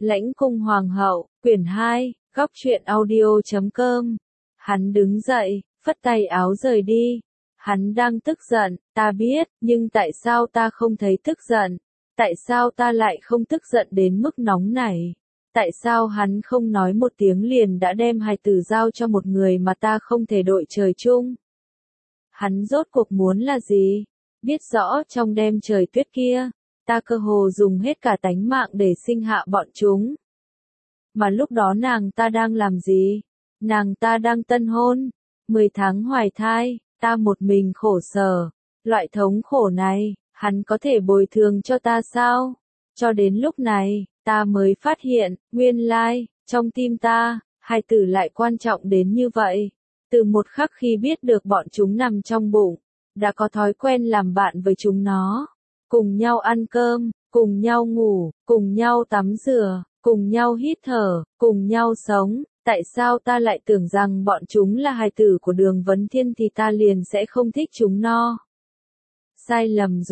Lãnh cung hoàng hậu, quyển 2, góc truyện audio.com. Hắn đứng dậy, phất tay áo rời đi. Hắn đang tức giận, ta biết, nhưng tại sao ta không thấy tức giận? Tại sao ta lại không tức giận đến mức nóng này? Tại sao hắn không nói một tiếng liền đã đem hài tử giao cho một người mà ta không thể đội trời chung? Hắn rốt cuộc muốn là gì? Biết rõ trong đêm trời tuyết kia, ta cơ hồ dùng hết cả tánh mạng để sinh hạ bọn chúng. Mà lúc đó nàng ta đang làm gì? Nàng ta đang tân hôn, 10 tháng hoài thai, ta một mình khổ sở. Loại thống khổ này, hắn có thể bồi thường cho ta sao? Cho đến lúc này, ta mới phát hiện, nguyên lai, trong tim ta, hài tử lại quan trọng đến như vậy. Từ một khắc khi biết được bọn chúng nằm trong bụng, đã có thói quen làm bạn với chúng nó. Cùng nhau ăn cơm, cùng nhau ngủ, cùng nhau tắm rửa, cùng nhau hít thở, cùng nhau sống. Tại sao ta lại tưởng rằng bọn chúng là hài tử của Đường Vấn Thiên thì ta liền sẽ không thích chúng no? Sai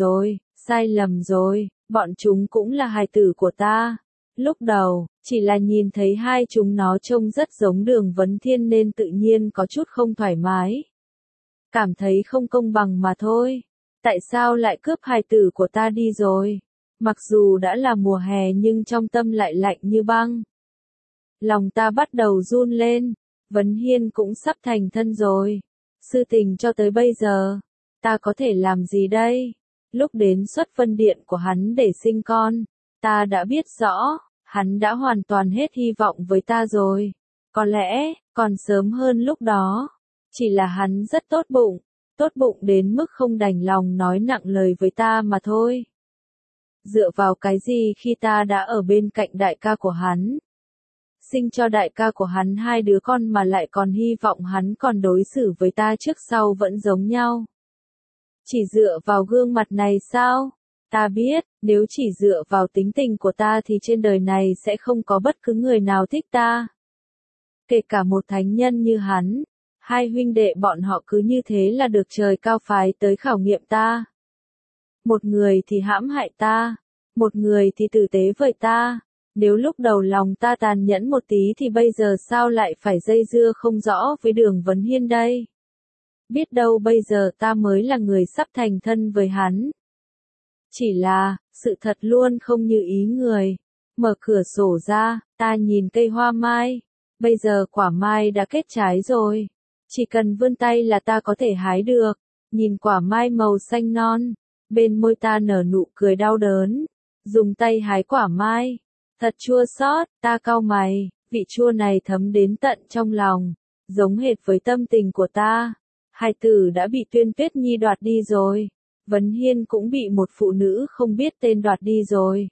lầm rồi, bọn chúng cũng là hài tử của ta. Lúc đầu, chỉ là nhìn thấy hai chúng nó trông rất giống Đường Vấn Thiên nên tự nhiên có chút không thoải mái. Cảm thấy không công bằng mà thôi. Tại sao lại cướp hài tử của ta đi rồi? Mặc dù đã là mùa hè nhưng trong tâm lại lạnh như băng. Lòng ta bắt đầu run lên. Vấn Hiên cũng sắp thành thân rồi. Sự tình cho tới bây giờ, ta có thể làm gì đây? Lúc đến xuất phân điện của hắn để sinh con, ta đã biết rõ, hắn đã hoàn toàn hết hy vọng với ta rồi. Có lẽ, còn sớm hơn lúc đó. Chỉ là hắn rất tốt bụng đến mức không đành lòng nói nặng lời với ta mà thôi. Dựa vào cái gì khi ta đã ở bên cạnh đại ca của hắn? Sinh cho đại ca của hắn 2 đứa con mà lại còn hy vọng hắn còn đối xử với ta trước sau vẫn giống nhau. Chỉ dựa vào gương mặt này sao? Ta biết, nếu chỉ dựa vào tính tình của ta thì trên đời này sẽ không có bất cứ người nào thích ta. Kể cả một thánh nhân như hắn. 2 huynh đệ bọn họ cứ như thế là được trời cao phái tới khảo nghiệm ta. Một người thì hãm hại ta, một người thì tử tế với ta. Nếu lúc đầu lòng ta tàn nhẫn một tí thì bây giờ sao lại phải dây dưa không rõ với Đường Vấn Hiên đây? Biết đâu bây giờ ta mới là người sắp thành thân với hắn. Chỉ là, sự thật luôn không như ý người. Mở cửa sổ ra, ta nhìn cây hoa mai. Bây giờ quả mai đã kết trái rồi. Chỉ cần vươn tay là ta có thể hái được. Nhìn quả mai màu xanh non. Bên môi ta nở nụ cười đau đớn. Dùng tay hái quả mai. Thật chua xót, ta cau mày. Vị chua này thấm đến tận trong lòng. Giống hệt với tâm tình của ta. Hài tử đã bị Tuyên Tuyết Nhi đoạt đi rồi. Vấn Hiên cũng bị một phụ nữ không biết tên đoạt đi rồi.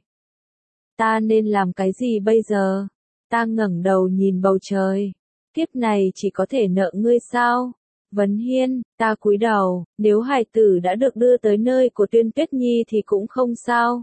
Ta nên làm cái gì bây giờ? Ta ngẩng đầu nhìn bầu trời. Kiếp này chỉ có thể nợ ngươi sao? Vấn Hiên, ta cúi đầu, nếu hài tử đã được đưa tới nơi của Tuyên Tuyết Nhi thì cũng không sao.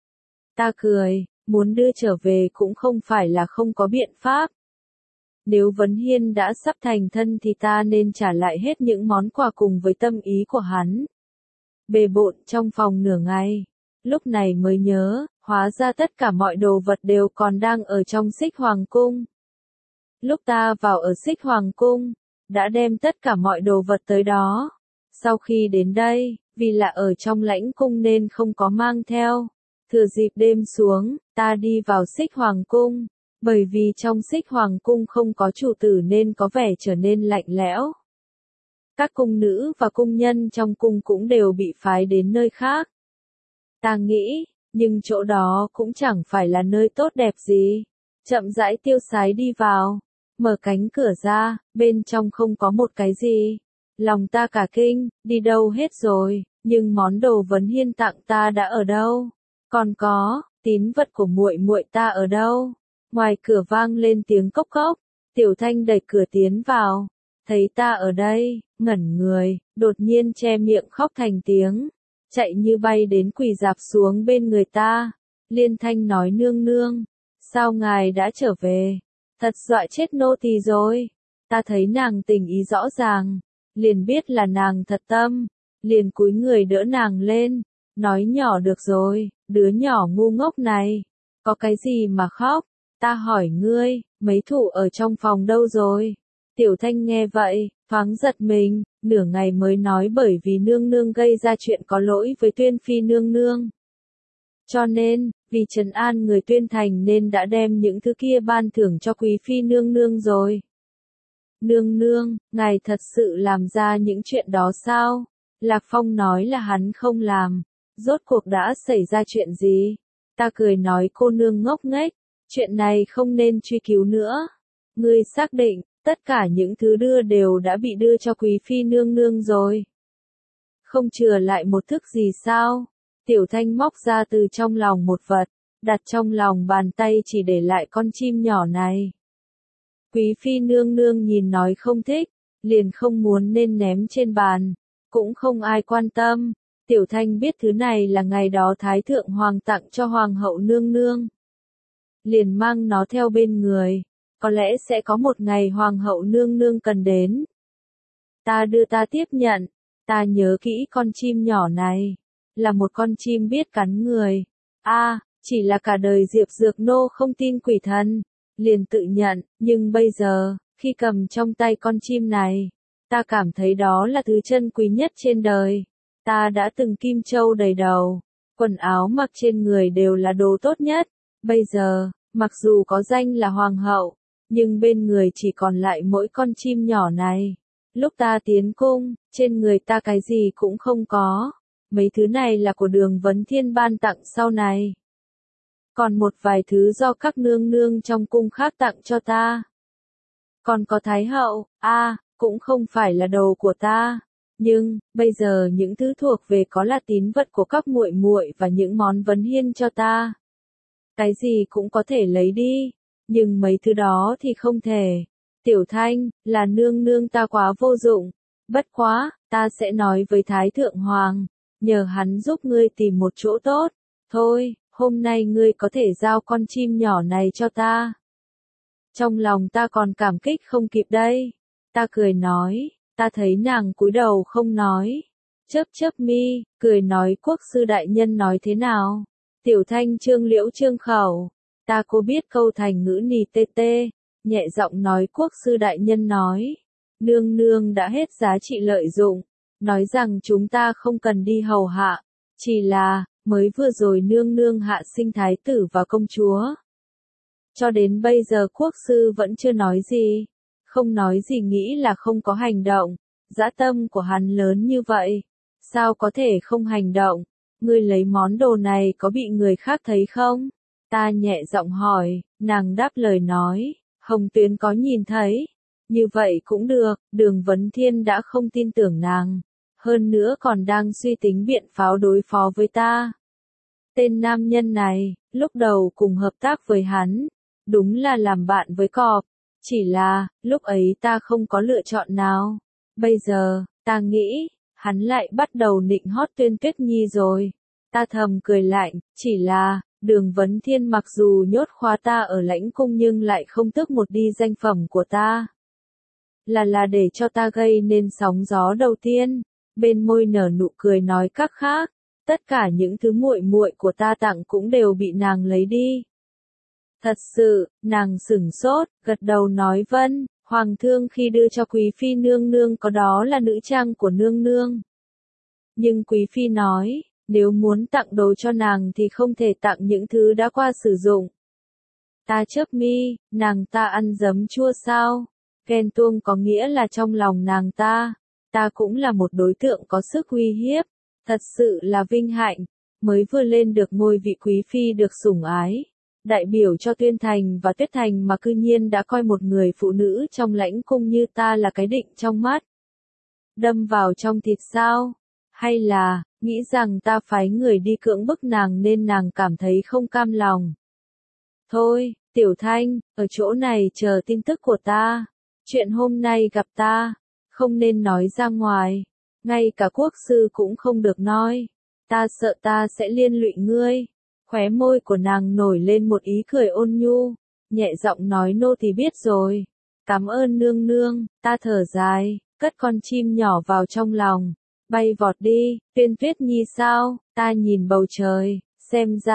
Ta cười, muốn đưa trở về cũng không phải là không có biện pháp. Nếu Vấn Hiên đã sắp thành thân thì ta nên trả lại hết những món quà cùng với tâm ý của hắn. Bề bộn trong phòng nửa ngày, lúc này mới nhớ, hóa ra tất cả mọi đồ vật đều còn đang ở trong Xích Hoàng Cung. Lúc ta vào ở Xích Hoàng Cung, đã đem tất cả mọi đồ vật tới đó. Sau khi đến đây, vì là ở trong lãnh cung nên không có mang theo. Thừa dịp đêm xuống, ta đi vào Xích Hoàng Cung. Bởi vì trong Xích Hoàng Cung không có chủ tử nên có vẻ trở nên lạnh lẽo. Các cung nữ và cung nhân trong cung cũng đều bị phái đến nơi khác. Ta nghĩ, nhưng chỗ đó cũng chẳng phải là nơi tốt đẹp gì. Chậm rãi tiêu sái đi vào. Mở cánh cửa ra, bên trong không có một cái gì. Lòng ta cả kinh, đi đâu hết rồi, nhưng món đồ Vấn Hiên tặng ta đã ở đâu? Còn có, tín vật của muội muội ta ở đâu? Ngoài cửa vang lên tiếng cốc cốc, Tiểu Thanh đẩy cửa tiến vào, thấy ta ở đây, ngẩn người, đột nhiên che miệng khóc thành tiếng, chạy như bay đến quỳ rạp xuống bên người ta. Liên thanh nói nương nương, sao ngài đã trở về? Thật dọa chết nô tỳ rồi. Ta thấy nàng tình ý rõ ràng, liền biết là nàng thật tâm, liền cúi người đỡ nàng lên, nói nhỏ được rồi, đứa nhỏ ngu ngốc này, có cái gì mà khóc, Ta hỏi ngươi, mấy thủ ở trong phòng đâu rồi? Tiểu Thanh nghe vậy, thoáng giật mình, nửa ngày mới nói bởi vì nương nương gây ra chuyện có lỗi với Tuyên Phi nương nương. Cho nên, vì trấn an người Tuyên Thành nên đã đem những thứ kia ban thưởng cho Quý Phi nương nương rồi. Nương nương, ngài thật sự làm ra những chuyện đó sao? Lạc Phong nói là hắn không làm. Rốt cuộc đã xảy ra chuyện gì? Ta cười nói cô nương ngốc nghếch, chuyện này không nên truy cứu nữa. Ngươi xác định, tất cả những thứ đưa đều đã bị đưa cho Quý Phi nương nương rồi. Không chừa lại một thức gì sao? Tiểu Thanh móc ra từ trong lòng một vật, đặt trong lòng bàn tay chỉ để lại con chim nhỏ này. Quý Phi nương nương nhìn nói không thích, liền không muốn nên ném trên bàn, cũng không ai quan tâm. Tiểu Thanh biết thứ này là ngày đó Thái Thượng Hoàng tặng cho Hoàng hậu nương nương. Liền mang nó theo bên người, có lẽ sẽ có một ngày Hoàng hậu nương nương cần đến. Ta đưa ta tiếp nhận, ta nhớ kỹ con chim nhỏ này, là một con chim biết cắn người. Chỉ là cả đời Diệp Dược Nô không tin quỷ thần, liền tự nhận, nhưng bây giờ, khi cầm trong tay con chim này, ta cảm thấy đó là thứ chân quý nhất trên đời. Ta đã từng kim châu đầy đầu, quần áo mặc trên người đều là đồ tốt nhất. Bây giờ, mặc dù có danh là hoàng hậu, nhưng bên người chỉ còn lại mỗi con chim nhỏ này. Lúc ta tiến cung, trên người ta cái gì cũng không có. Mấy thứ này là của Đường Vấn Thiên ban tặng sau này. Còn một vài thứ do các nương nương trong cung khác tặng cho ta. Còn có Thái hậu, cũng không phải là đồ của ta. Nhưng, bây giờ những thứ thuộc về có là tín vật của các muội muội và những món vấn hiên cho ta. Cái gì cũng có thể lấy đi, nhưng mấy thứ đó thì không thể. Tiểu Thanh, là nương nương ta quá vô dụng. Bất quá, ta sẽ nói với Thái Thượng Hoàng, nhờ hắn giúp ngươi tìm một chỗ tốt. Thôi, hôm nay ngươi có thể giao con chim nhỏ này cho ta. Trong lòng ta còn cảm kích không kịp đây. Ta cười nói, ta thấy nàng cúi đầu không nói. Chớp chớp mi, cười nói quốc sư đại nhân nói thế nào. Tiểu Thanh trương liễu trương khẩu. Ta cô biết câu thành ngữ nì tê tê. Nhẹ giọng nói quốc sư đại nhân nói. Nương nương đã hết giá trị lợi dụng. Nói rằng chúng ta không cần đi hầu hạ. Chỉ là, mới vừa rồi nương nương hạ sinh thái tử và công chúa. Cho đến bây giờ quốc sư vẫn chưa nói gì. Không nói gì nghĩ là không có hành động. Dã tâm của hắn lớn như vậy. Sao có thể không hành động? Ngươi lấy món đồ này có bị người khác thấy không? Ta nhẹ giọng hỏi, nàng đáp lời nói, Hồng Tuyến có nhìn thấy. Như vậy cũng được, Đường Vấn Thiên đã không tin tưởng nàng. Hơn nữa còn đang suy tính biện pháp đối phó với ta. Tên nam nhân này, lúc đầu cùng hợp tác với hắn, đúng là làm bạn với cọp. Chỉ là, lúc ấy ta không có lựa chọn nào. Bây giờ, ta nghĩ, hắn lại bắt đầu nịnh hót Tuyên Tuyết Nhi rồi. Ta thầm cười lạnh, chỉ là, Đường Vấn Thiên mặc dù nhốt khóa ta ở lãnh cung nhưng lại không tước một đi danh phẩm của ta. Là để cho ta gây nên sóng gió đầu tiên. Bên môi nở nụ cười nói các khác, tất cả những thứ muội muội của ta tặng cũng đều bị nàng lấy đi. Thật sự, nàng sửng sốt, gật đầu nói vâng, hoàng thương khi đưa cho Quý Phi nương nương có đó là nữ trang của nương nương. Nhưng Quý Phi nói, nếu muốn tặng đồ cho nàng thì không thể tặng những thứ đã qua sử dụng. Ta chớp mi, nàng ta ăn giấm chua sao? Ghen tuông có nghĩa là trong lòng nàng ta cũng là một đối tượng có sức uy hiếp. Thật sự là vinh hạnh, mới vừa lên được ngôi vị Quý Phi được sủng ái. Đại biểu cho Tuyên Thành và Tuyết Thành mà cư nhiên đã coi một người phụ nữ trong lãnh cung như ta là cái định trong mắt. Đâm vào trong thịt sao? Hay là, nghĩ rằng ta phái người đi cưỡng bức nàng nên nàng cảm thấy không cam lòng. Thôi, Tiểu Thanh, ở chỗ này chờ tin tức của ta. Chuyện hôm nay gặp ta, không nên nói ra ngoài. Ngay cả quốc sư cũng không được nói. Ta sợ ta sẽ liên lụy ngươi. Khóe môi của nàng nổi lên một ý cười ôn nhu. Nhẹ giọng nói nô thì biết rồi. Cảm ơn nương nương, ta thở dài, cất con chim nhỏ vào trong lòng. Bay vọt đi, Tuyên Tuyết Nhi sao? Ta nhìn bầu trời, xem ra,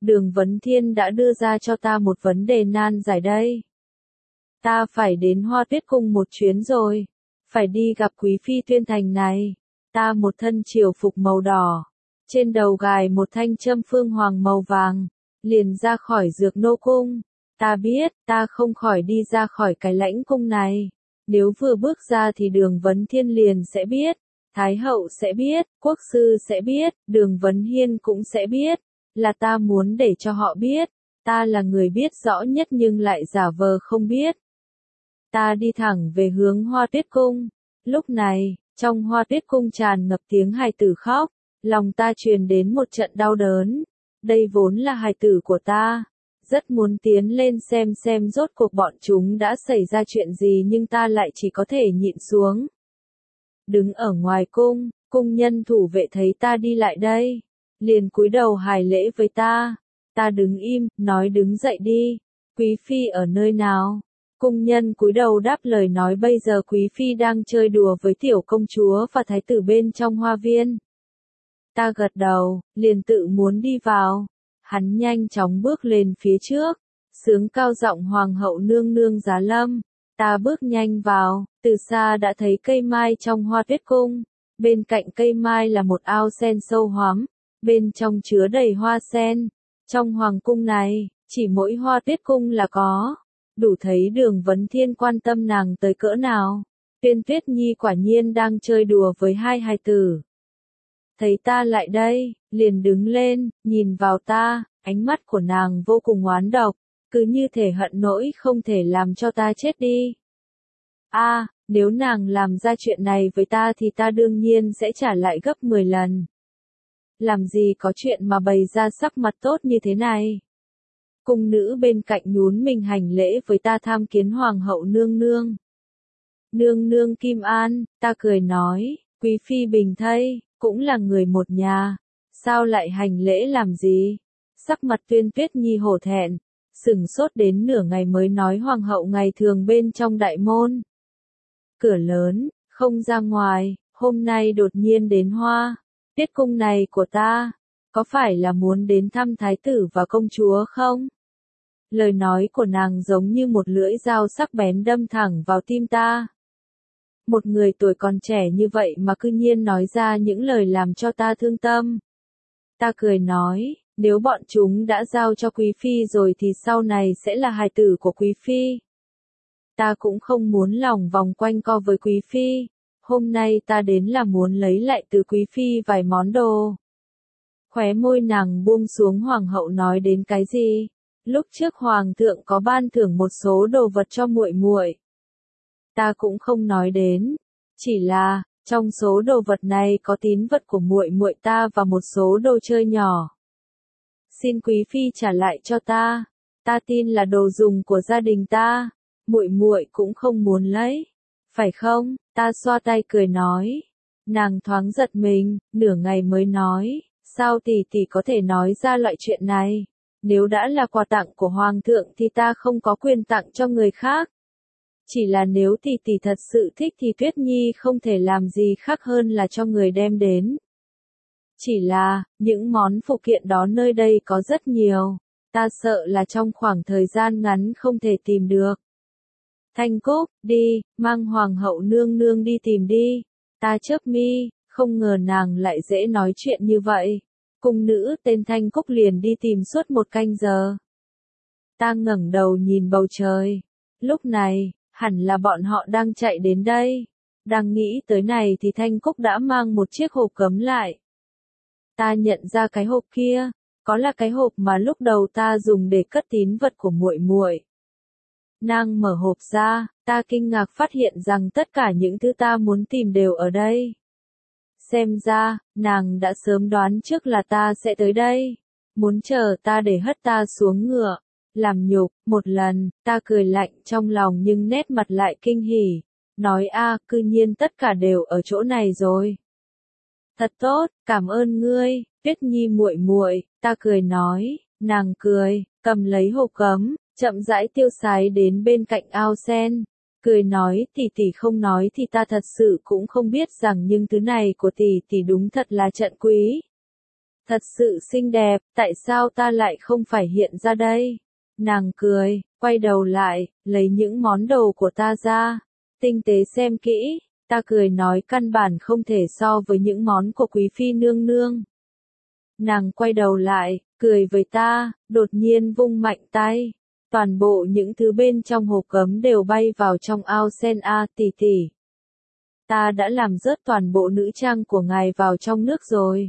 Đường Vấn Thiên đã đưa ra cho ta một vấn đề nan giải đây. Ta phải đến Hoa Tuyết Cung một chuyến rồi. Phải đi gặp quý phi tuyên thành này. Ta một thân triều phục màu đỏ. Trên đầu gài một thanh châm phương hoàng màu vàng. Liền ra khỏi Dược Nô Cung. Ta biết, ta không khỏi đi ra khỏi cái lãnh cung này. Nếu vừa bước ra thì Đường Vấn Thiên liền sẽ biết. Thái hậu sẽ biết, quốc sư sẽ biết, Đường Vấn Hiên cũng sẽ biết. Là ta muốn để cho họ biết. Ta là người biết rõ nhất nhưng lại giả vờ không biết. Ta đi thẳng về hướng Hoa Tuyết Cung. Lúc này, trong Hoa Tuyết Cung tràn ngập tiếng hài tử khóc. Lòng ta truyền đến một trận đau đớn. Đây vốn là hài tử của ta. Rất muốn tiến lên xem rốt cuộc bọn chúng đã xảy ra chuyện gì nhưng ta lại chỉ có thể nhịn xuống. Đứng ở ngoài cung, cung nhân thủ vệ thấy ta đi lại đây. Liền cúi đầu hài lễ với ta. Ta đứng im, nói đứng dậy đi. Quý phi ở nơi nào? Cung nhân cúi đầu đáp lời nói bây giờ quý phi đang chơi đùa với tiểu công chúa và thái tử bên trong hoa viên. Ta gật đầu, liền tự muốn đi vào. Hắn nhanh chóng bước lên phía trước, sướng cao giọng hoàng hậu nương nương giá lâm. Ta bước nhanh vào, từ xa đã thấy cây mai trong Hoa Tuyết Cung. Bên cạnh cây mai là một ao sen sâu hoắm, bên trong chứa đầy hoa sen. Trong hoàng cung này, chỉ mỗi Hoa Tuyết Cung là có. Đủ thấy Đường Vấn Thiên quan tâm nàng tới cỡ nào. Tuyên Tuyết Nhi quả nhiên đang chơi đùa với hai hài tử. Thấy ta lại đây, liền đứng lên, nhìn vào ta, ánh mắt của nàng vô cùng oán độc, cứ như thể hận nỗi không thể làm cho ta chết đi. Nếu nàng làm ra chuyện này với ta thì ta đương nhiên sẽ trả lại gấp 10 lần. Làm gì có chuyện mà bày ra sắc mặt tốt như thế này. Cung nữ bên cạnh nhún mình hành lễ với ta tham kiến hoàng hậu nương nương. Nương nương Kim An, ta cười nói, quý phi bình thây, cũng là người một nhà, sao lại hành lễ làm gì? Sắc mặt Tuyên Tuyết Nhi hổ thẹn, sửng sốt đến nửa ngày mới nói hoàng hậu ngày thường bên trong đại môn. Cửa lớn, không ra ngoài, hôm nay đột nhiên đến Hoa Tuyết Cung này của ta, có phải là muốn đến thăm thái tử và công chúa không? Lời nói của nàng giống như một lưỡi dao sắc bén đâm thẳng vào tim ta. Một người tuổi còn trẻ như vậy mà cư nhiên nói ra những lời làm cho ta thương tâm. Ta cười nói, nếu bọn chúng đã giao cho quý phi rồi thì sau này sẽ là hài tử của quý phi. Ta cũng không muốn lòng vòng quanh co với quý phi. Hôm nay ta đến là muốn lấy lại từ quý phi vài món đồ. Khóe môi nàng buông xuống hoàng hậu nói đến cái gì? Lúc trước hoàng thượng có ban thưởng một số đồ vật cho muội muội. Ta cũng không nói đến, chỉ là trong số đồ vật này có tín vật của muội muội ta và một số đồ chơi nhỏ. Xin quý phi trả lại cho ta. Ta tin là đồ dùng của gia đình ta, muội muội cũng không muốn lấy, phải không? Ta xoa tay cười nói. Nàng thoáng giật mình, nửa ngày mới nói, sao tỷ tỷ có thể nói ra loại chuyện này? Nếu đã là quà tặng của hoàng thượng thì ta không có quyền tặng cho người khác. Chỉ là nếu tỷ tỷ thật sự thích thì Tuyết Nhi không thể làm gì khác hơn là cho người đem đến. Chỉ là, những món phụ kiện đó nơi đây có rất nhiều, ta sợ là trong khoảng thời gian ngắn không thể tìm được. Thanh Cúc, đi, mang hoàng hậu nương nương đi tìm đi. Ta chớp mi, không ngờ nàng lại dễ nói chuyện như vậy. Cung nữ tên Thanh Cúc liền đi tìm suốt một canh giờ. Ta ngẩng đầu nhìn bầu trời. Lúc này, hẳn là bọn họ đang chạy đến đây. Đang nghĩ tới này thì Thanh Cúc đã mang một chiếc hộp cấm lại. Ta nhận ra cái hộp kia, có là cái hộp mà lúc đầu ta dùng để cất tín vật của muội muội. Nàng mở hộp ra, ta kinh ngạc phát hiện rằng tất cả những thứ ta muốn tìm đều ở đây. Xem ra, nàng đã sớm đoán trước là ta sẽ tới đây. Muốn chờ ta để hất ta xuống ngựa. Làm nhục, một lần, ta cười lạnh trong lòng nhưng nét mặt lại kinh hỉ. Nói cư nhiên tất cả đều ở chỗ này rồi. Thật tốt, cảm ơn ngươi, Tuyết Nhi muội muội, ta cười nói, nàng cười, cầm lấy hộp cấm, chậm rãi tiêu sái đến bên cạnh ao sen. Cười nói tỷ tỷ không nói thì ta thật sự cũng không biết rằng những thứ này của tỷ tỷ đúng thật là trận quý. Thật sự xinh đẹp, tại sao ta lại không phải hiện ra đây? Nàng cười, quay đầu lại, lấy những món đồ của ta ra, tinh tế xem kỹ, ta cười nói căn bản không thể so với những món của quý phi nương nương. Nàng quay đầu lại, cười với ta, đột nhiên vung mạnh tay. Toàn bộ những thứ bên trong hộp gấm đều bay vào trong ao sen tỷ tỷ. Ta đã làm rớt toàn bộ nữ trang của ngài vào trong nước rồi.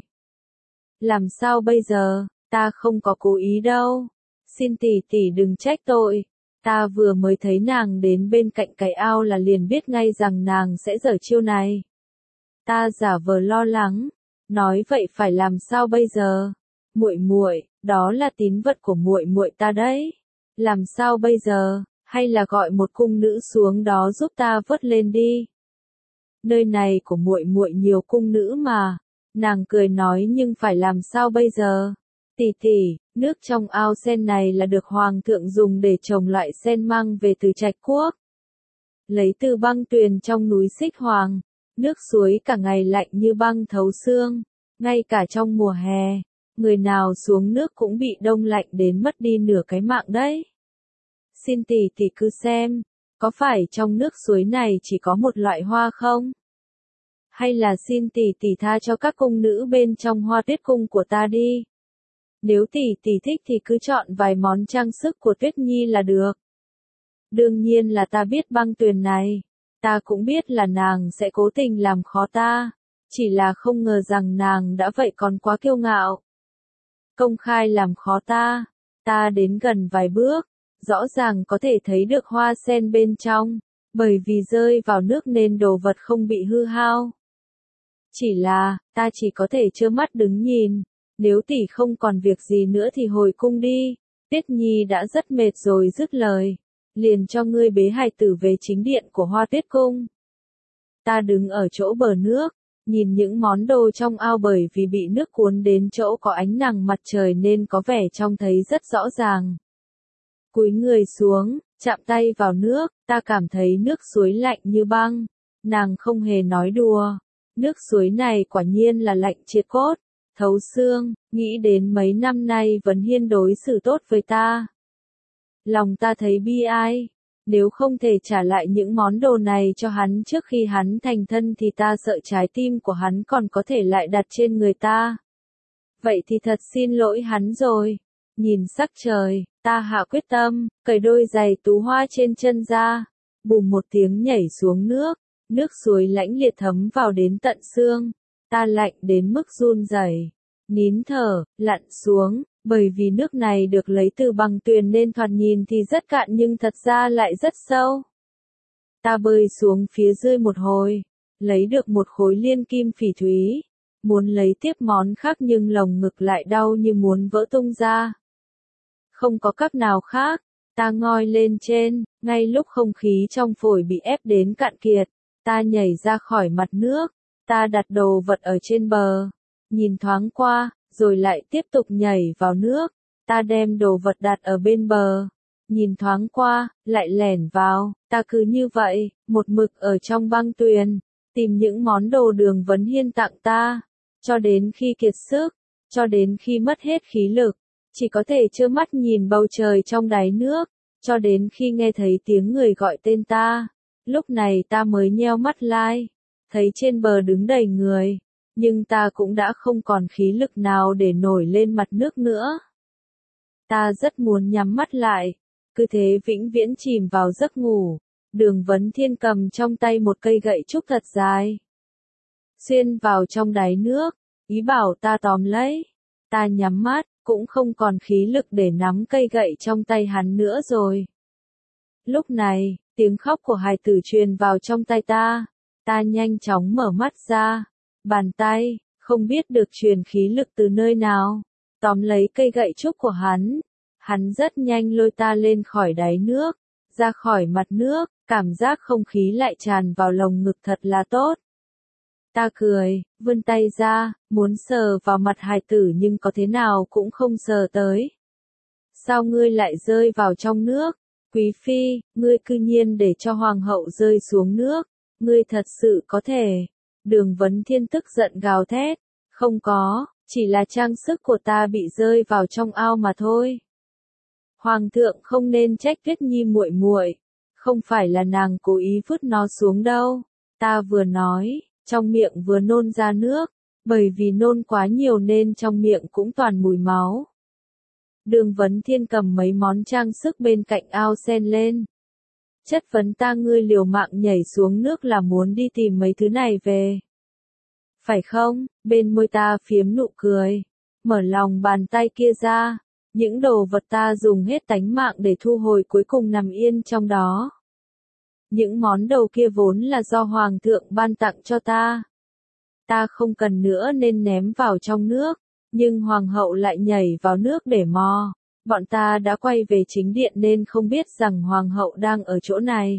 Làm sao bây giờ, ta không có cố ý đâu. Xin tỷ tỷ đừng trách tội. Ta vừa mới thấy nàng đến bên cạnh cái ao là liền biết ngay rằng nàng sẽ giở chiêu này. Ta giả vờ lo lắng, nói vậy phải làm sao bây giờ? Muội muội, đó là tín vật của muội muội ta đấy. Làm sao bây giờ, hay là gọi một cung nữ xuống đó giúp ta vớt lên đi. Nơi này của muội muội nhiều cung nữ mà. Nàng cười nói nhưng phải làm sao bây giờ? Tỷ tỷ, nước trong ao sen này là được hoàng thượng dùng để trồng loại sen mang về từ Trạch Quốc. Lấy từ băng tuyền trong núi Xích Hoàng, nước suối cả ngày lạnh như băng thấu xương, ngay cả trong mùa hè, người nào xuống nước cũng bị đông lạnh đến mất đi nửa cái mạng đấy. Xin tỷ tỷ cứ xem, có phải trong nước suối này chỉ có một loại hoa không? Hay là xin tỷ tỷ tha cho các cung nữ bên trong Hoa Tuyết cung của ta đi. Nếu tỷ tỷ thích thì cứ chọn vài món trang sức của Tuyết Nhi là được. Đương nhiên là ta biết băng tuyền này, ta cũng biết là nàng sẽ cố tình làm khó ta, chỉ là không ngờ rằng nàng đã vậy còn quá kiêu ngạo. Công khai làm khó ta, ta đến gần vài bước, rõ ràng có thể thấy được hoa sen bên trong, bởi vì rơi vào nước nên đồ vật không bị hư hao. Chỉ là, ta chỉ có thể trơ mắt đứng nhìn, nếu tỷ không còn việc gì nữa thì hồi cung đi, Tiết Nhi đã rất mệt rồi dứt lời, liền cho ngươi bế hài tử về chính điện của Hoa Tuyết cung. Ta đứng ở chỗ bờ nước, nhìn những món đồ trong ao bởi vì bị nước cuốn đến chỗ có ánh nắng mặt trời nên có vẻ trông thấy rất rõ ràng. Cúi người xuống, chạm tay vào nước, ta cảm thấy nước suối lạnh như băng. Nàng không hề nói đùa. Nước suối này quả nhiên là lạnh triệt cốt, thấu xương, nghĩ đến mấy năm nay Vấn Hiên đối xử tốt với ta. Lòng ta thấy bi ai. Nếu không thể trả lại những món đồ này cho hắn trước khi hắn thành thân thì ta sợ trái tim của hắn còn có thể lại đặt trên người ta. Vậy thì thật xin lỗi hắn rồi. Nhìn sắc trời, ta hạ quyết tâm, cởi đôi giày tú hoa trên chân ra, bùm một tiếng nhảy xuống nước, nước suối lãnh liệt thấm vào đến tận xương, ta lạnh đến mức run rẩy, nín thở, lặn xuống, bởi vì nước này được lấy từ băng tuyền nên thoạt nhìn thì rất cạn nhưng thật ra lại rất sâu. Ta bơi xuống phía dưới một hồi, lấy được một khối liên kim phỉ thúy, muốn lấy tiếp món khác nhưng lồng ngực lại đau như muốn vỡ tung ra. Không có cách nào khác, ta ngoi lên trên, ngay lúc không khí trong phổi bị ép đến cạn kiệt, ta nhảy ra khỏi mặt nước, ta đặt đồ vật ở trên bờ, nhìn thoáng qua, rồi lại tiếp tục nhảy vào nước, ta đem đồ vật đặt ở bên bờ, nhìn thoáng qua, lại lẻn vào, ta cứ như vậy, một mực ở trong băng tuyền, tìm những món đồ Đường Vấn Hiên tặng ta, cho đến khi kiệt sức, cho đến khi mất hết khí lực. Chỉ có thể trơ mắt nhìn bầu trời trong đáy nước, cho đến khi nghe thấy tiếng người gọi tên ta. Lúc này ta mới nheo mắt lại, thấy trên bờ đứng đầy người, nhưng ta cũng đã không còn khí lực nào để nổi lên mặt nước nữa. Ta rất muốn nhắm mắt lại, cứ thế vĩnh viễn chìm vào giấc ngủ. Đường Vấn Thiên cầm trong tay một cây gậy trúc thật dài, xuyên vào trong đáy nước, ý bảo ta tóm lấy. Ta nhắm mắt, cũng không còn khí lực để nắm cây gậy trong tay hắn nữa rồi. Lúc này, tiếng khóc của hài tử truyền vào trong tai ta. Ta nhanh chóng mở mắt ra. Bàn tay, không biết được truyền khí lực từ nơi nào, tóm lấy cây gậy trúc của hắn. Hắn rất nhanh lôi ta lên khỏi đáy nước, ra khỏi mặt nước, cảm giác không khí lại tràn vào lồng ngực thật là tốt. Ta cười, vươn tay ra, muốn sờ vào mặt hài tử nhưng có thế nào cũng không sờ tới. Sao ngươi lại rơi vào trong nước? Quý phi, ngươi cư nhiên để cho hoàng hậu rơi xuống nước, ngươi thật sự có thể. Đường Vấn Thiên tức giận gào thét, không có, Chỉ là trang sức của ta bị rơi vào trong ao mà thôi. Hoàng thượng không nên trách Tuyết Nhi muội muội, không phải là nàng cố ý vứt nó xuống đâu. Ta vừa nói, trong miệng vừa nôn ra nước, bởi vì nôn quá nhiều nên trong miệng cũng toàn mùi máu. Đường Vấn Thiên cầm mấy món trang sức bên cạnh ao sen lên. Chất vấn ta, ngươi liều mạng nhảy xuống nước là muốn đi tìm mấy thứ này về. Phải không? Bên môi ta phiếm nụ cười. Mở lòng bàn tay kia ra. Những đồ vật ta dùng hết tánh mạng để thu hồi cuối cùng nằm yên trong đó. Những món đồ kia vốn là do Hoàng thượng ban tặng cho ta. Ta không cần nữa nên ném vào trong nước. Nhưng Hoàng hậu lại nhảy vào nước để mò. Bọn ta đã quay về chính điện nên không biết rằng Hoàng hậu đang ở chỗ này.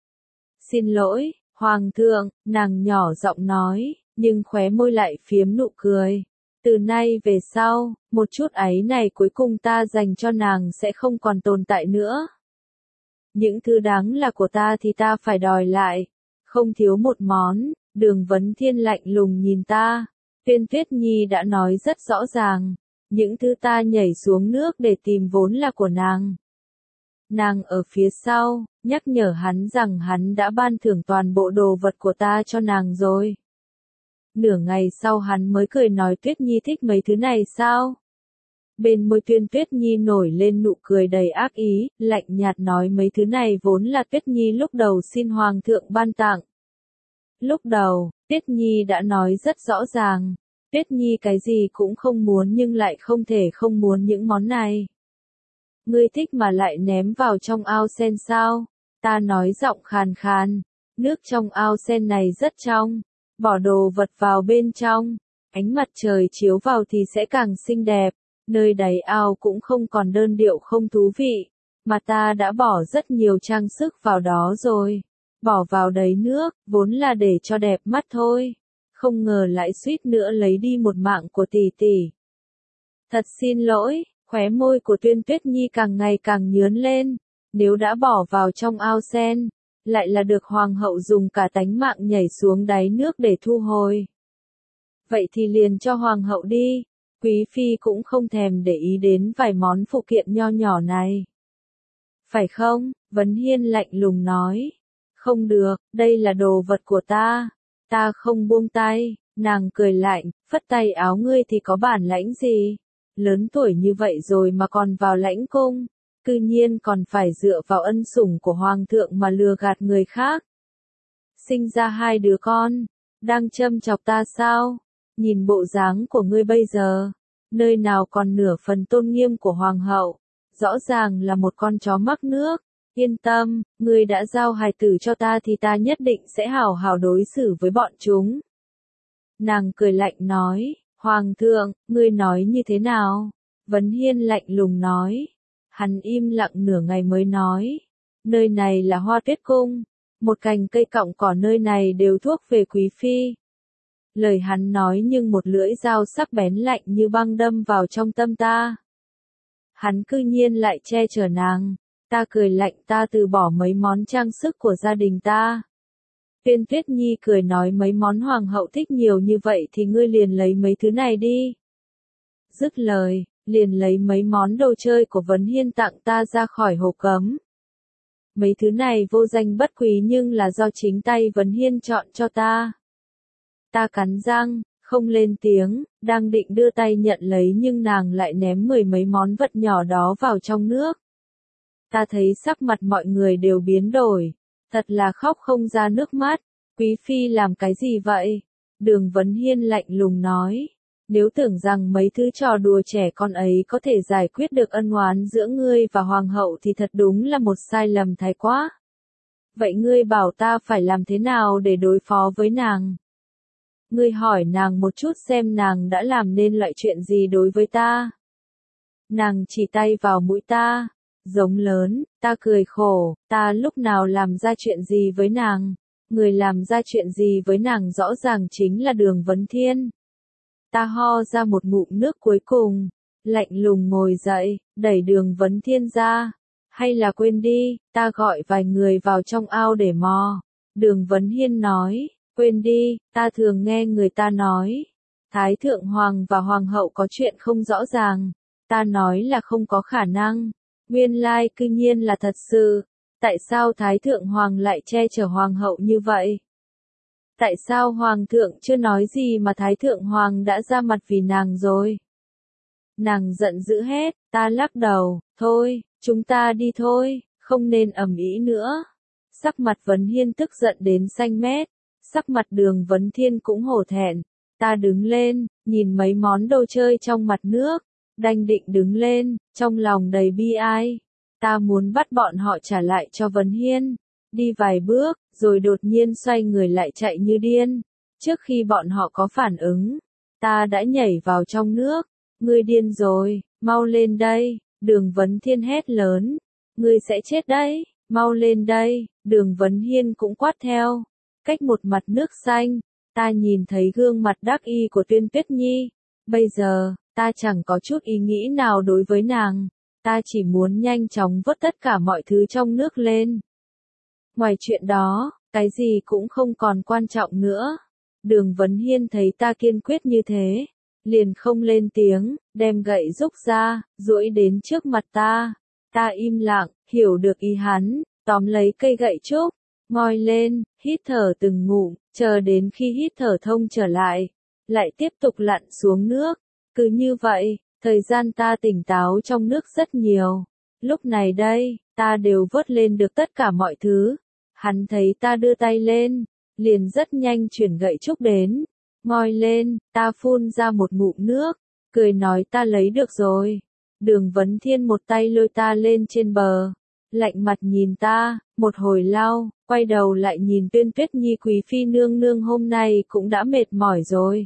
Xin lỗi, Hoàng thượng, nàng nhỏ giọng nói, nhưng khóe môi lại phiếm nụ cười. Từ nay về sau, một chút áy này cuối cùng ta dành cho nàng sẽ không còn tồn tại nữa. Những thứ đáng là của ta thì ta phải đòi lại. Không thiếu một món, Đường Vấn Thiên lạnh lùng nhìn ta. Tuyết Nhi đã nói rất rõ ràng. Những thứ ta nhảy xuống nước để tìm vốn là của nàng. Nàng ở phía sau, nhắc nhở hắn rằng hắn đã ban thưởng toàn bộ đồ vật của ta cho nàng rồi. Nửa ngày sau hắn mới cười nói, Tuyết Nhi thích mấy thứ này sao? Bên môi Tuyết Nhi nổi lên nụ cười đầy ác ý, lạnh nhạt nói mấy thứ này vốn là Tuyết Nhi lúc đầu xin Hoàng thượng ban tặng. Lúc đầu, Tuyết Nhi đã nói rất rõ ràng. Tuyết Nhi cái gì cũng không muốn nhưng lại không thể không muốn những món này. Ngươi thích mà lại ném vào trong ao sen sao? Ta nói giọng khàn khàn. Nước trong ao sen này rất trong. Bỏ đồ vật vào bên trong. Ánh mặt trời chiếu vào thì sẽ càng xinh đẹp. Nơi đáy ao cũng không còn đơn điệu không thú vị. Mà ta đã bỏ rất nhiều trang sức vào đó rồi. Bỏ vào đấy nước, vốn là để cho đẹp mắt thôi. Không ngờ lại suýt nữa lấy đi một mạng của tỷ tỷ. Thật xin lỗi, khóe môi của Tuyết Nhi càng ngày càng nhướn lên. Nếu đã bỏ vào trong ao sen, lại là được Hoàng hậu dùng cả tánh mạng nhảy xuống đáy nước để thu hồi. Vậy thì liền cho Hoàng hậu đi. Quý phi cũng không thèm để ý đến vài món phụ kiện nho nhỏ này. Phải không? Vấn Hiên lạnh lùng nói. Không được, đây là đồ vật của ta. Ta không buông tay. Nàng cười lạnh, phất tay áo, ngươi thì có bản lãnh gì? Lớn tuổi như vậy rồi mà còn vào lãnh cung. Cư nhiên còn phải dựa vào ân sủng của Hoàng thượng mà lừa gạt người khác. Sinh ra hai đứa con. Đang châm chọc ta sao? Nhìn bộ dáng của ngươi bây giờ. Nơi nào còn nửa phần tôn nghiêm của Hoàng hậu. Rõ ràng là một con chó mắc nước. Yên tâm, ngươi đã giao hài tử cho ta thì ta nhất định sẽ hảo hảo đối xử với bọn chúng. Nàng cười lạnh nói, Hoàng thượng, ngươi nói như thế nào? Vấn Hiên lạnh lùng nói. Hắn im lặng nửa ngày mới nói. Nơi này là Hoa Tuyết Cung. Một cành cây cọng cỏ nơi này đều thuộc về quý phi. Lời hắn nói nhưng một lưỡi dao sắc bén lạnh như băng đâm vào trong tâm ta. Hắn cư nhiên lại che chở nàng. Ta cười lạnh, ta từ bỏ mấy món trang sức của gia đình ta. Tuyết Nhi cười nói, mấy món Hoàng hậu thích nhiều như vậy thì ngươi liền lấy mấy thứ này đi. Dứt lời, liền lấy mấy món đồ chơi của Vấn Hiên tặng ta ra khỏi hộp cấm. Mấy thứ này vô danh bất quý nhưng là do chính tay Vấn Hiên chọn cho ta. Ta cắn răng, không lên tiếng, đang định đưa tay nhận lấy nhưng nàng lại ném mười mấy món vật nhỏ đó vào trong nước. Ta thấy sắc mặt mọi người đều biến đổi. Thật là khóc không ra nước mắt. Quý phi làm cái gì vậy? Đường Vấn Hiên lạnh lùng nói. Nếu tưởng rằng mấy thứ trò đùa trẻ con ấy có thể giải quyết được ân oán giữa ngươi và Hoàng hậu thì thật đúng là một sai lầm thái quá. Vậy ngươi bảo ta phải làm thế nào để đối phó với nàng? Ngươi hỏi nàng một chút xem nàng đã làm nên loại chuyện gì đối với ta. Nàng chỉ tay vào mũi ta. Giống lớn, ta cười khổ, ta lúc nào làm ra chuyện gì với nàng? Người làm ra chuyện gì với nàng rõ ràng chính là Đường Vấn Thiên. Ta ho ra một ngụm nước cuối cùng, lạnh lùng ngồi dậy, đẩy Đường Vấn Thiên ra. Hay là quên đi, ta gọi vài người vào trong ao để mò. Đường Vấn Hiên nói, quên đi, ta thường nghe người ta nói. Thái thượng hoàng và hoàng hậu có chuyện không rõ ràng. Ta nói là không có khả năng. Nguyên lai cư nhiên là thật sự. Tại sao Thái thượng hoàng lại che chở hoàng hậu như vậy? Tại sao hoàng thượng chưa nói gì mà Thái thượng hoàng đã ra mặt vì nàng rồi? Nàng giận dữ hết, ta lắc đầu, thôi, chúng ta đi thôi, không nên ầm ĩ nữa. Sắc mặt Vấn Hiên tức giận đến xanh mét, sắc mặt Đường Vấn Thiên cũng hổ thẹn. Ta đứng lên, nhìn mấy món đồ chơi trong mặt nước, đành định đứng lên, trong lòng đầy bi ai. Ta muốn bắt bọn họ trả lại cho Vấn Hiên. Đi vài bước, rồi đột nhiên xoay người lại chạy như điên. Trước khi bọn họ có phản ứng, ta đã nhảy vào trong nước. Ngươi điên rồi, mau lên đây, Đường Vấn Thiên hét lớn. Ngươi sẽ chết đấy, mau lên đây, Đường Vấn Hiên cũng quát theo. Cách một mặt nước xanh, ta nhìn thấy gương mặt đắc ý của Tuyên Tuyết Nhi. Bây giờ, ta chẳng có chút ý nghĩ nào đối với nàng. Ta chỉ muốn nhanh chóng vớt tất cả mọi thứ trong nước lên. Ngoài chuyện đó, cái gì cũng không còn quan trọng nữa. Đường Vấn Hiên thấy ta kiên quyết như thế, liền không lên tiếng, đem gậy rúc ra, duỗi đến trước mặt ta. Ta im lặng, hiểu được ý hắn, tóm lấy cây gậy trúc, ngoi lên, hít thở từng ngụm, chờ đến khi hít thở thông trở lại, lại tiếp tục lặn xuống nước. Cứ như vậy, thời gian ta tỉnh táo trong nước rất nhiều. Lúc này đây, ta đều vớt lên được tất cả mọi thứ. Hắn thấy ta đưa tay lên, liền rất nhanh chuyển gậy trúc đến. Ngoi lên, ta phun ra một ngụm nước, cười nói ta lấy được rồi. Đường Vấn Thiên một tay lôi ta lên trên bờ, lạnh mặt nhìn ta, một hồi lâu, quay đầu lại nhìn Tuyên Tuyết Nhi quý phi nương nương hôm nay cũng đã mệt mỏi rồi.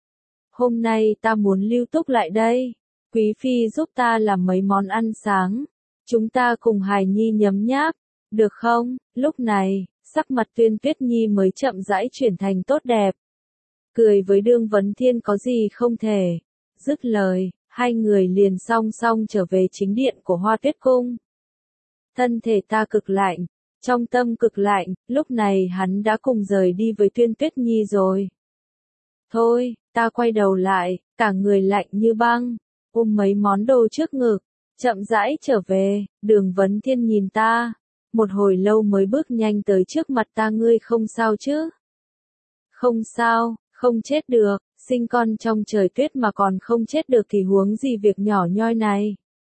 Hôm nay ta muốn lưu túc lại đây, quý phi giúp ta làm mấy món ăn sáng, chúng ta cùng hài nhi nhấm nháp, được không? Lúc này, sắc mặt Tuyên Tuyết Nhi mới chậm rãi chuyển thành tốt đẹp. Cười với Đường Vấn Thiên có gì không thể. Dứt lời, hai người liền song song trở về chính điện của Hoa Tuyết Cung. Thân thể ta cực lạnh, trong tâm cực lạnh, lúc này hắn đã cùng rời đi với Tuyên Tuyết Nhi rồi. Thôi, ta quay đầu lại, cả người lạnh như băng, ôm mấy món đồ trước ngực, chậm rãi trở về. Đường Vấn Thiên nhìn ta, một hồi lâu mới bước nhanh tới trước mặt ta. Ngươi không sao chứ? Không sao, không chết được, sinh con trong trời tuyết mà còn không chết được thì huống gì việc nhỏ nhoi này.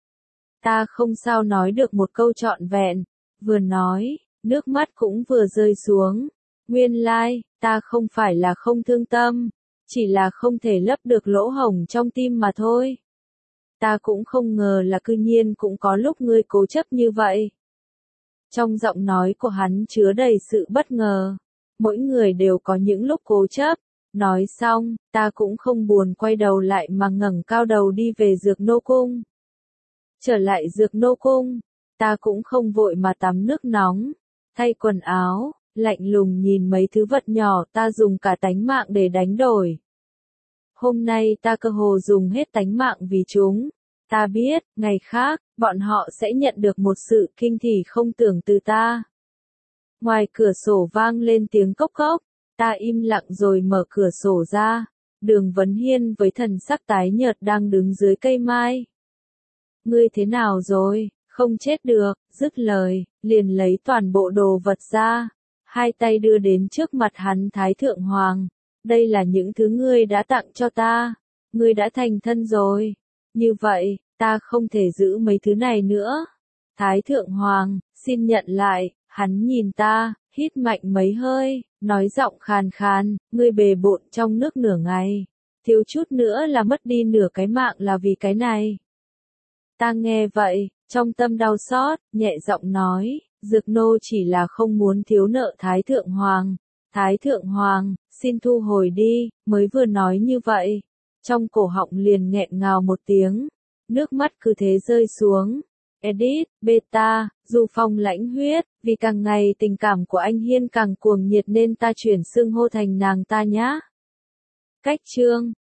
Ta không sao nói được một câu trọn vẹn, vừa nói, nước mắt cũng vừa rơi xuống. Nguyên lai, ta không phải là không thương tâm, chỉ là không thể lấp được lỗ hổng trong tim mà thôi. Ta cũng không ngờ là cư nhiên cũng có lúc ngươi cố chấp như vậy. Trong giọng nói của hắn chứa đầy sự bất ngờ. Mỗi người đều có những lúc cố chấp. Nói xong, ta cũng không buồn quay đầu lại mà ngẩng cao đầu đi về Dược Nô Cung. Trở lại Dược Nô Cung, ta cũng không vội mà tắm nước nóng, thay quần áo, lạnh lùng nhìn mấy thứ vật nhỏ ta dùng cả tánh mạng để đánh đổi. Hôm nay ta cơ hồ dùng hết tánh mạng vì chúng. Ta biết, ngày khác, bọn họ sẽ nhận được một sự kinh hỉ không tưởng từ ta. Ngoài cửa sổ vang lên tiếng cốc cốc, ta im lặng rồi mở cửa sổ ra. Đường Vấn Hiên với thần sắc tái nhợt đang đứng dưới cây mai. Ngươi thế nào rồi, không chết được, dứt lời, liền lấy toàn bộ đồ vật ra. Hai tay đưa đến trước mặt hắn. Thái thượng hoàng, đây là những thứ ngươi đã tặng cho ta. Ngươi đã thành thân rồi. Như vậy, ta không thể giữ mấy thứ này nữa. Thái thượng hoàng, xin nhận lại. Hắn nhìn ta, hít mạnh mấy hơi, nói giọng khàn khàn, ngươi bề bộn trong nước nửa ngày, thiếu chút nữa là mất đi nửa cái mạng là vì cái này. Ta nghe vậy, trong tâm đau xót, nhẹ giọng nói, Dược Nô chỉ là không muốn thiếu nợ Thái thượng hoàng. Thái thượng hoàng, xin thu hồi đi. Mới vừa nói như vậy, trong cổ họng liền nghẹn ngào một tiếng, nước mắt cứ thế rơi xuống. Edit, beta, dù phong lãnh huyết, vì càng ngày tình cảm của anh Hiên càng cuồng nhiệt nên ta chuyển xưng hô thành nàng ta nhá. Cách chương